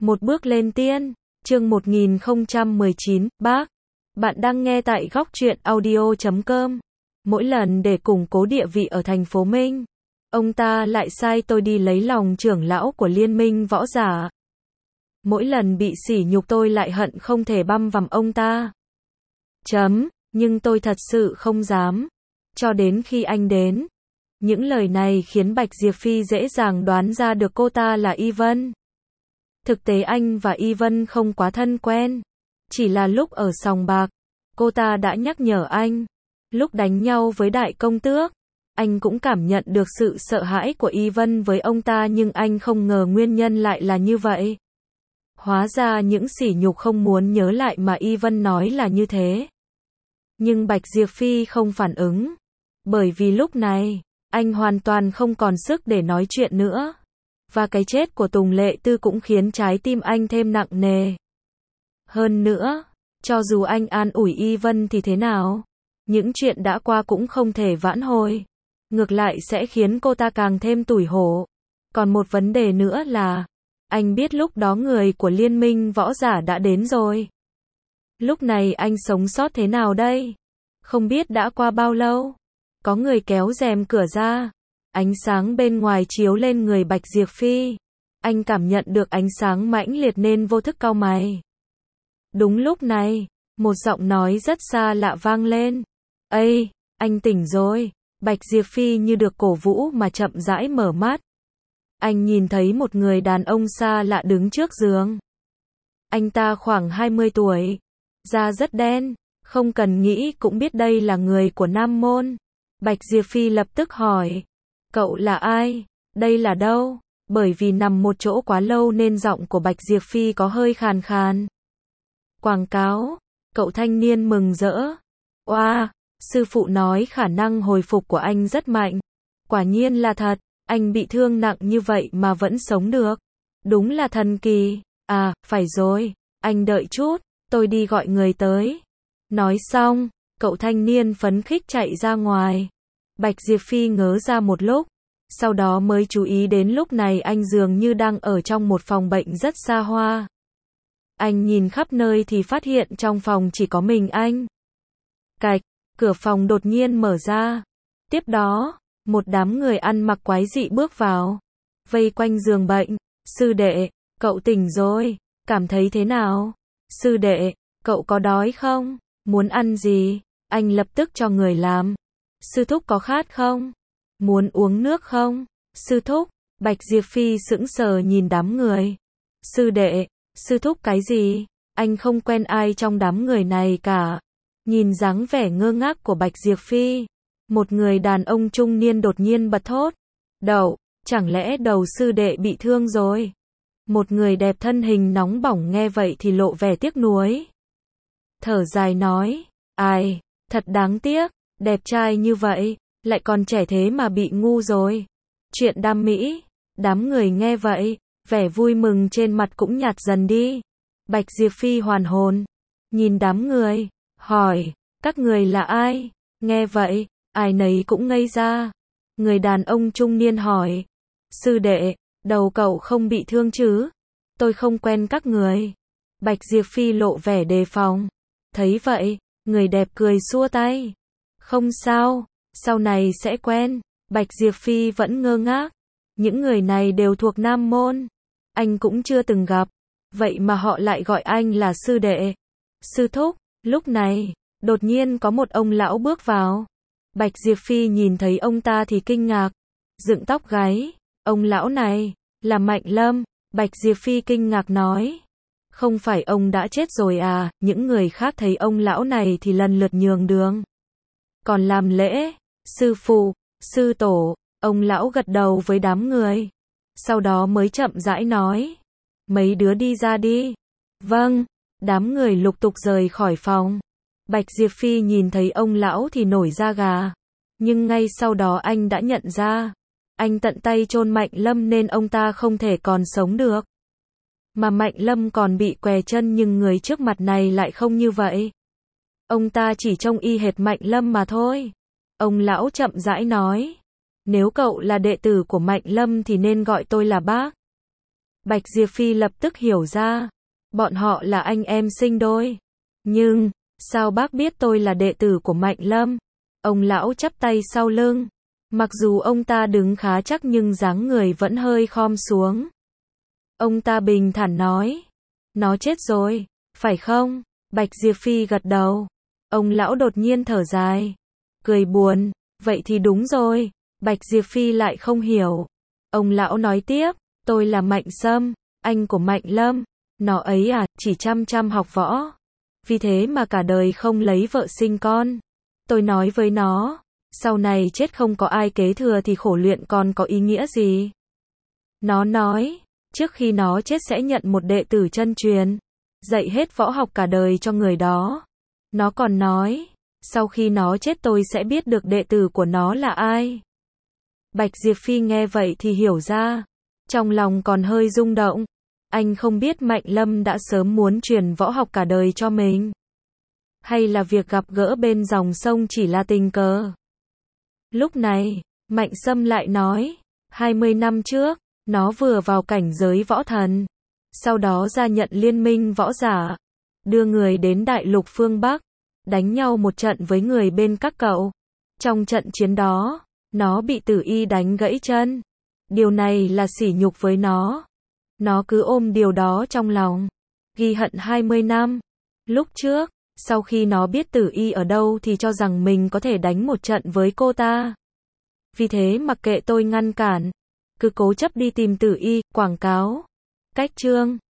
Một bước lên tiên, chương 1019, bác. Bạn đang nghe tại góc truyện audio.com. Mỗi lần để củng cố địa vị ở thành phố Minh, ông ta lại sai tôi đi lấy lòng trưởng lão của liên minh võ giả. Mỗi lần bị sỉ nhục tôi lại hận không thể băm vằm ông ta. Nhưng tôi thật sự không dám. Cho đến khi anh đến. Những lời này khiến Bạch Diệp Phi dễ dàng đoán ra được cô ta là Y Vân. Thực tế anh và Y Vân không quá thân quen. Chỉ là lúc ở sòng bạc, cô ta đã nhắc nhở anh. Lúc đánh nhau với đại công tước, anh cũng cảm nhận được sự sợ hãi của Y Vân với ông ta, nhưng anh không ngờ nguyên nhân lại là như vậy. Hóa ra những sỉ nhục không muốn nhớ lại mà Y Vân nói là như thế. Nhưng Bạch Diệp Phi không phản ứng. Bởi vì lúc này, anh hoàn toàn không còn sức để nói chuyện nữa. Và cái chết của Tùng Lệ Tư cũng khiến trái tim anh thêm nặng nề. Hơn nữa, cho dù anh an ủi Y Vân thì thế nào? Những chuyện đã qua cũng không thể vãn hồi. Ngược lại sẽ khiến cô ta càng thêm tủi hổ. Còn một vấn đề nữa là, anh biết lúc đó người của liên minh võ giả đã đến rồi. Lúc này anh sống sót thế nào đây? Không biết đã qua bao lâu. Có người kéo rèm cửa ra. Ánh sáng bên ngoài chiếu lên người Bạch Diệp Phi. Anh cảm nhận được ánh sáng mãnh liệt nên vô thức cau mày. Đúng lúc này, một giọng nói rất xa lạ vang lên. Ây, anh tỉnh rồi. Bạch Diệp Phi như được cổ vũ mà chậm rãi mở mắt. Anh nhìn thấy một người đàn ông xa lạ đứng trước giường. Anh ta khoảng 20 tuổi. Da rất đen, không cần nghĩ cũng biết đây là người của Nam Môn. Bạch Diệp Phi lập tức hỏi. Cậu là ai? Đây là đâu? Bởi vì nằm một chỗ quá lâu nên giọng của Bạch Diệp Phi có hơi khàn khàn. Quảng cáo. Cậu thanh niên mừng rỡ. Oa, sư phụ nói khả năng hồi phục của anh rất mạnh. Quả nhiên là thật, anh bị thương nặng như vậy mà vẫn sống được. Đúng là thần kỳ. À, phải rồi, anh đợi chút, tôi đi gọi người tới. Nói xong, cậu thanh niên phấn khích chạy ra ngoài. Bạch Diệp Phi ngớ ra một lúc, sau đó mới chú ý đến lúc này anh dường như đang ở trong một phòng bệnh rất xa hoa. Anh nhìn khắp nơi thì phát hiện trong phòng chỉ có mình anh. Cạch, cửa phòng đột nhiên mở ra. Tiếp đó, một đám người ăn mặc quái dị bước vào, vây quanh giường bệnh. Sư đệ, cậu tỉnh rồi, cảm thấy thế nào? Sư đệ, cậu có đói không? Muốn ăn gì? Anh lập tức cho người làm. Sư thúc có khát không? Muốn uống nước không? Sư thúc, Bạch Diệp Phi sững sờ nhìn đám người. Sư đệ, sư thúc cái gì? Anh không quen ai trong đám người này cả. Nhìn dáng vẻ ngơ ngác của Bạch Diệp Phi, một người đàn ông trung niên đột nhiên bật thốt. Đậu, chẳng lẽ đầu sư đệ bị thương rồi? Một người đẹp thân hình nóng bỏng nghe vậy thì lộ vẻ tiếc nuối. Thở dài nói, ai, thật đáng tiếc, đẹp trai như vậy, lại còn trẻ thế mà bị ngu rồi. Chuyện đam mỹ, đám người nghe vậy, vẻ vui mừng trên mặt cũng nhạt dần đi. Bạch Diệp Phi hoàn hồn, nhìn đám người, hỏi, các người là ai? Nghe vậy, ai nấy cũng ngây ra. Người đàn ông trung niên hỏi, sư đệ, đầu cậu không bị thương chứ? Tôi không quen các người. Bạch Diệp Phi lộ vẻ đề phòng. Thấy vậy, người đẹp cười xua tay. Không sao, sau này sẽ quen. Bạch Diệp Phi vẫn ngơ ngác. Những người này đều thuộc Nam Môn. Anh cũng chưa từng gặp. Vậy mà họ lại gọi anh là sư đệ. Sư thúc, lúc này, đột nhiên có một ông lão bước vào. Bạch Diệp Phi nhìn thấy ông ta thì kinh ngạc. Dựng tóc gáy. Ông lão này, là Mạnh Lâm. Bạch Diệp Phi kinh ngạc nói. Không phải ông đã chết rồi à? Những người khác thấy ông lão này thì lần lượt nhường đường. Còn làm lễ, sư phụ, sư tổ, ông lão gật đầu với đám người. Sau đó mới chậm rãi nói. Mấy đứa đi ra đi. Vâng, đám người lục tục rời khỏi phòng. Bạch Diệp Phi nhìn thấy ông lão thì nổi da gà. Nhưng ngay sau đó anh đã nhận ra. Anh tận tay chôn Mạnh Lâm nên ông ta không thể còn sống được. Mà Mạnh Lâm còn bị què chân nhưng người trước mặt này lại không như vậy. Ông ta chỉ trông y hệt Mạnh Lâm mà thôi. Ông lão chậm rãi nói. Nếu cậu là đệ tử của Mạnh Lâm thì nên gọi tôi là bác. Bạch Diệp Phi lập tức hiểu ra, bọn họ là anh em sinh đôi. Nhưng, sao bác biết tôi là đệ tử của Mạnh Lâm? Ông lão chắp tay sau lưng. Mặc dù ông ta đứng khá chắc nhưng dáng người vẫn hơi khom xuống. Ông ta bình thản nói, nó chết rồi, phải không? Bạch Diệp Phi gật đầu. Ông lão đột nhiên thở dài, cười buồn, vậy thì đúng rồi. Bạch Diệp Phi lại không hiểu. Ông lão nói tiếp, tôi là Mạnh Sâm, anh của Mạnh Lâm. Nó ấy à, chỉ chăm chăm học võ. Vì thế mà cả đời không lấy vợ sinh con. Tôi nói với nó, sau này chết không có ai kế thừa thì khổ luyện còn có ý nghĩa gì? Nó nói, trước khi nó chết sẽ nhận một đệ tử chân truyền, dạy hết võ học cả đời cho người đó. Nó còn nói, sau khi nó chết tôi sẽ biết được đệ tử của nó là ai. Bạch Diệp Phi nghe vậy thì hiểu ra, trong lòng còn hơi rung động. Anh không biết Mạnh Lâm đã sớm muốn truyền võ học cả đời cho mình. Hay là việc gặp gỡ bên dòng sông chỉ là tình cờ. Lúc này, Mạnh Sâm lại nói, 20 năm trước, nó vừa vào cảnh giới võ thần. Sau đó gia nhận liên minh võ giả, đưa người đến đại lục phương Bắc, đánh nhau một trận với người bên các cậu. Trong trận chiến đó, nó bị Tử Y đánh gãy chân. Điều này là sỉ nhục với nó. Nó cứ ôm điều đó trong lòng, ghi hận 20 năm. Lúc trước, sau khi nó biết Tử Y ở đâu thì cho rằng mình có thể đánh một trận với cô ta. Vì thế mặc kệ tôi ngăn cản, cứ cố chấp đi tìm Tử Y, quảng cáo. Cách chương